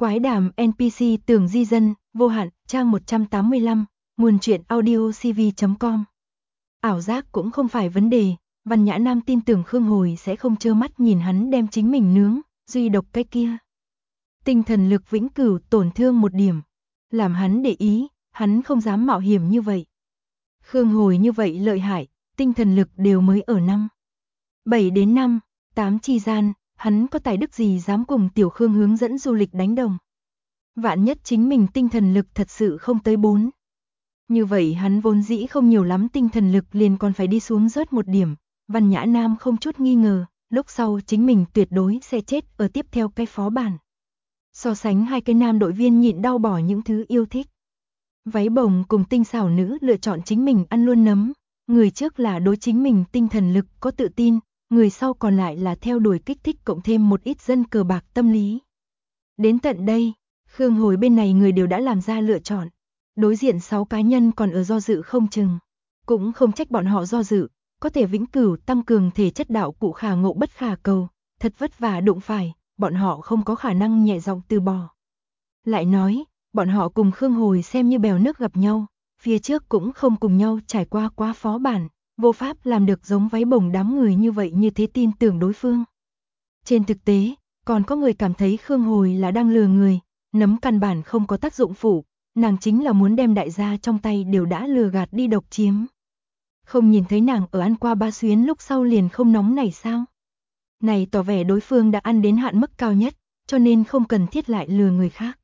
Quái đàm NPC Tường Di Dân, vô hạn, trang 185, nguồn truyện audio cv.com. Ảo giác cũng không phải vấn đề, Văn Nhã Nam tin tưởng Khương Hồi sẽ không trơ mắt nhìn hắn đem chính mình nướng, duy độc cái kia. Tinh thần lực vĩnh cửu tổn thương một điểm, làm hắn để ý, hắn không dám mạo hiểm như vậy. Khương Hồi như vậy lợi hại, tinh thần lực đều mới ở 7 đến 8 chi gian, hắn có tài đức gì dám cùng Tiểu Khương hướng dẫn du lịch đánh đồng. Vạn nhất chính mình tinh thần lực thật sự không tới 4. Như vậy hắn vốn dĩ không nhiều lắm tinh thần lực liền còn phải đi xuống rớt một điểm, Văn Nhã Nam không chút nghi ngờ, lúc sau chính mình tuyệt đối sẽ chết ở tiếp theo cái phó bản. So sánh hai cái nam đội viên nhịn đau bỏ những thứ yêu thích. Váy bồng cùng tinh xảo nữ lựa chọn chính mình ăn luôn nấm, người trước là đối chính mình tinh thần lực có tự tin, người sau còn lại là theo đuổi kích thích cộng thêm một ít dân cờ bạc tâm lý. Đến tận đây, Khương Hồi bên này người đều đã làm ra lựa chọn. Đối diện 6 cá nhân còn ở do dự không chừng. Cũng không trách bọn họ do dự, có thể vĩnh cửu tăng cường thể chất đạo cụ khả ngộ bất khả cầu, thật vất vả đụng phải, bọn họ không có khả năng nhẹ giọng từ bỏ. Lại nói, bọn họ cùng Khương Hồi xem như bèo nước gặp nhau, phía trước cũng không cùng nhau trải qua quá phó bản, vô pháp làm được giống váy bồng đám người như vậy như thế tin tưởng đối phương. Trên thực tế, còn có người cảm thấy Khương Hồi là đang lừa người, nấm căn bản không có tác dụng phụ, nàng chính là muốn đem đại gia trong tay đều đã lừa gạt đi độc chiếm. Không nhìn thấy nàng ở ăn qua 3 xuyến lúc sau liền không nóng này sao? Này tỏ vẻ đối phương đã ăn đến hạn mức cao nhất, cho nên không cần thiết lại lừa người khác.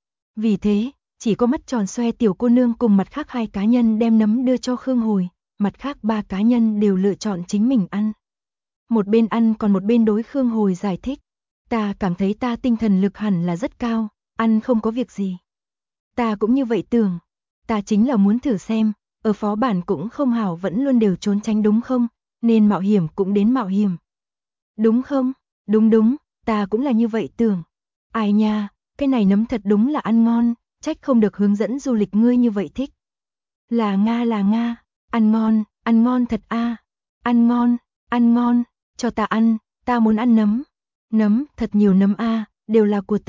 Vì thế, chỉ có mắt tròn xoe tiểu cô nương cùng mặt khác 2 cá nhân đem nấm đưa cho Khương Hồi, mặt khác 3 cá nhân đều lựa chọn chính mình ăn. Một bên ăn còn một bên đối Khương Hồi giải thích, ta cảm thấy ta tinh thần lực hẳn là rất cao, ăn không có việc gì. Ta cũng như vậy tưởng, ta chính là muốn thử xem, ở phó bản cũng không hảo vẫn luôn đều trốn tránh đúng không, nên mạo hiểm cũng đến mạo hiểm. Đúng không? Đúng, ta cũng là như vậy tưởng. Ai nha, cái này nấm thật đúng là ăn ngon, trách không được hướng dẫn du lịch ngươi như vậy thích. Là Nga, ăn ngon thật a, ăn ngon, cho ta ăn, ta muốn ăn nấm, thật nhiều nấm a, đều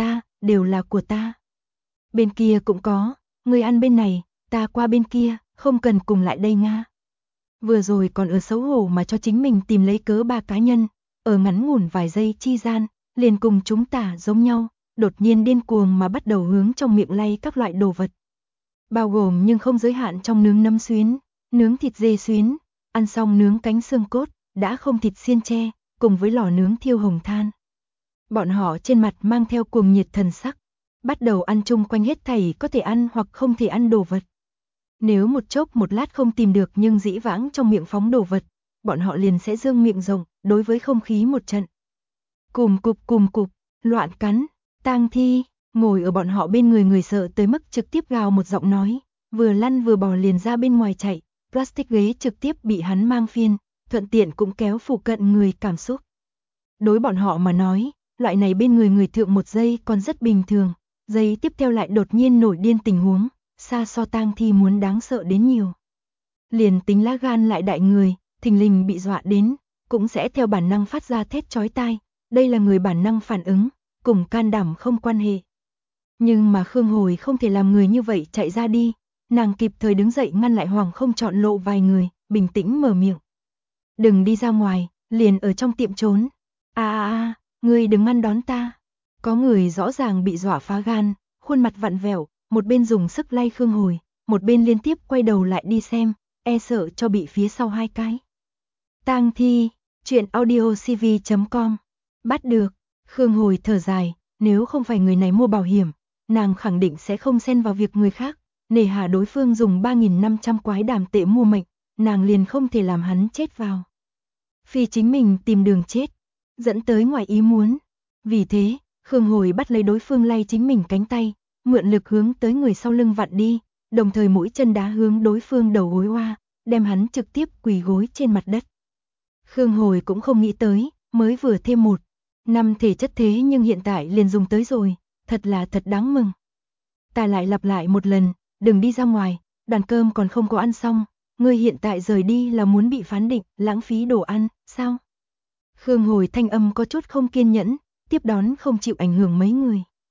là của ta. Bên kia cũng có, ngươi ăn bên này, ta qua bên kia, không cần cùng lại đây Nga. Vừa rồi còn ở xấu hổ mà cho chính mình tìm lấy cớ 3 cá nhân, ở ngắn ngủn vài giây chi gian, liền cùng chúng ta giống nhau, đột nhiên điên cuồng mà bắt đầu hướng trong miệng lay các loại đồ vật. Bao gồm nhưng không giới hạn trong nướng nấm xuyến, nướng thịt dê xuyến, ăn xong nướng cánh xương cốt, đã không thịt xiên tre, cùng với lò nướng thiêu hồng than. Bọn họ trên mặt mang theo cuồng nhiệt thần sắc, bắt đầu ăn chung quanh hết thảy có thể ăn hoặc không thể ăn đồ vật. Nếu một chốc một lát không tìm được nhưng dĩ vãng trong miệng phóng đồ vật, bọn họ liền sẽ dương miệng rộng, đối với không khí một trận. Cùm cụp, loạn cắn, Tang Thi, ngồi ở bọn họ bên người người sợ tới mức trực tiếp gào một giọng nói, vừa lăn vừa bò liền ra bên ngoài chạy, plastic ghế trực tiếp bị hắn mang phiên, thuận tiện cũng kéo phụ cận người cảm xúc. Đối bọn họ mà nói, loại này bên người thượng một giây còn rất bình thường, giây tiếp theo lại đột nhiên nổi điên tình huống, xa so Tang Thi muốn đáng sợ đến nhiều. Liền tính lá gan lại đại người, thình lình bị dọa đến, cũng sẽ theo bản năng phát ra thét chói tai, đây là người bản năng phản ứng, cùng can đảm không quan hệ. Nhưng mà Khương Hồi không thể làm người như vậy chạy ra đi, nàng kịp thời đứng dậy ngăn lại hoàng không chọn lộ vài người, bình tĩnh mở miệng. Đừng đi ra ngoài, liền ở trong tiệm trốn. Ngươi đừng ngăn đón ta. Có người rõ ràng bị dọa phá gan, khuôn mặt vặn vẹo, một bên dùng sức lay Khương Hồi, một bên liên tiếp quay đầu lại đi xem, e sợ cho bị phía sau 2 cái. Tang Thi, truyện audio cv.com. Bắt được, Khương Hồi thở dài, nếu không phải người này mua bảo hiểm, nàng khẳng định sẽ không xen vào việc người khác, nề hà đối phương dùng 3.500 quái đàm tệ mua mệnh, nàng liền không thể làm hắn chết vào. Phi chính mình tìm đường chết, dẫn tới ngoài ý muốn. Vì thế, Khương Hồi bắt lấy đối phương lay chính mình cánh tay, mượn lực hướng tới người sau lưng vặn đi, đồng thời mũi chân đá hướng đối phương đầu gối oa, đem hắn trực tiếp quỳ gối trên mặt đất. Khương Hồi cũng không nghĩ tới, mới vừa thêm 1-5 thể chất thế nhưng hiện tại liền dùng tới rồi, thật đáng mừng. Ta lại lặp lại một lần, đừng đi ra ngoài, đoàn cơm còn không có ăn xong, ngươi hiện tại rời đi là muốn bị phán định, lãng phí đồ ăn, sao? Khương Hồi thanh âm có chút không kiên nhẫn, tiếp đón không chịu ảnh hưởng mấy người.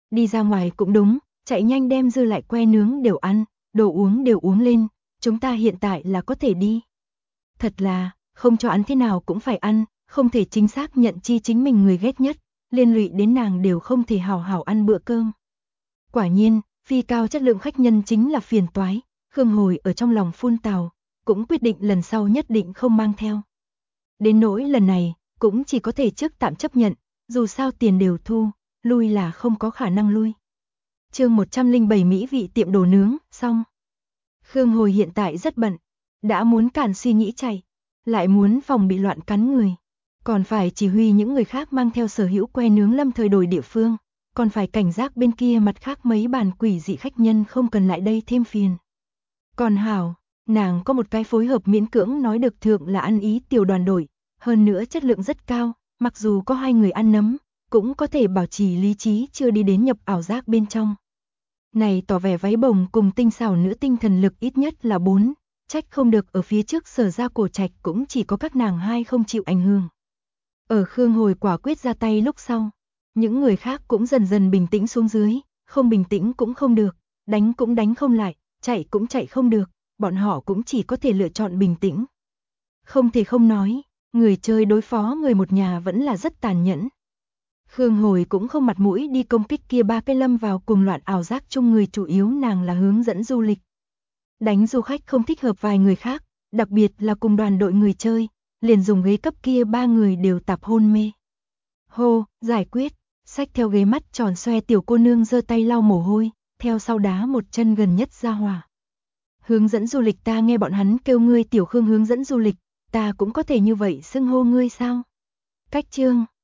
Đi ra ngoài cũng đúng, chạy nhanh đem dư lại que nướng đều ăn, đồ uống đều uống lên, chúng ta hiện tại là có thể đi. Thật là, không cho ăn thế nào cũng phải ăn, không thể chính xác nhận chi chính mình người ghét nhất, liên lụy đến nàng đều không thể hào hào ăn bữa cơm. Quả nhiên, phi cao chất lượng khách nhân chính là phiền toái, Khương Hồi ở trong lòng phun tào, cũng quyết định lần sau nhất định không mang theo. Đến nỗi lần này, cũng chỉ có thể trước tạm chấp nhận, dù sao tiền đều thu, lui là không có khả năng lui. Chương 107 mỹ vị tiệm đồ nướng, xong. Khương Hồi hiện tại rất bận, đã muốn cản suy nghĩ chạy, lại muốn phòng bị loạn cắn người, còn phải chỉ huy những người khác mang theo sở hữu que nướng lâm thời đổi địa phương, còn phải cảnh giác bên kia mặt khác mấy bàn quỷ dị khách nhân không cần lại đây thêm phiền. Còn hảo, nàng có một cái phối hợp miễn cưỡng nói được thượng là ăn ý tiểu đoàn đội, hơn nữa chất lượng rất cao, mặc dù có 2 người ăn nấm, cũng có thể bảo trì lý trí chưa đi đến nhập ảo giác bên trong. Này tỏ vẻ váy bồng cùng tinh xảo nữ tinh thần lực ít nhất là 4, trách không được ở phía trước Sở ra cổ trạch cũng chỉ có các nàng hai không chịu ảnh hưởng. Ở Khương Hồi quả quyết ra tay lúc sau, những người khác cũng dần dần bình tĩnh xuống dưới, không bình tĩnh cũng không được, đánh cũng đánh không lại, chạy cũng chạy không được, bọn họ cũng chỉ có thể lựa chọn bình tĩnh. Không thể không nói, người chơi đối phó người một nhà vẫn là rất tàn nhẫn. Khương Hồi cũng không mặt mũi đi công kích kia 3 cái lâm vào cùng loạn ảo giác chung người, chủ yếu nàng là hướng dẫn du lịch. Đánh du khách không thích hợp vài người khác, đặc biệt là cùng đoàn đội người chơi, liền dùng ghế cấp kia 3 người đều tạp hôn mê. Hô, giải quyết, xách theo ghế mắt tròn xoe tiểu cô nương giơ tay lau mồ hôi, theo sau đá một chân gần nhất ra hỏa. Hướng dẫn du lịch, ta nghe bọn hắn kêu ngươi tiểu Khương hướng dẫn du lịch, ta cũng có thể như vậy xưng hô ngươi sao? Cách chương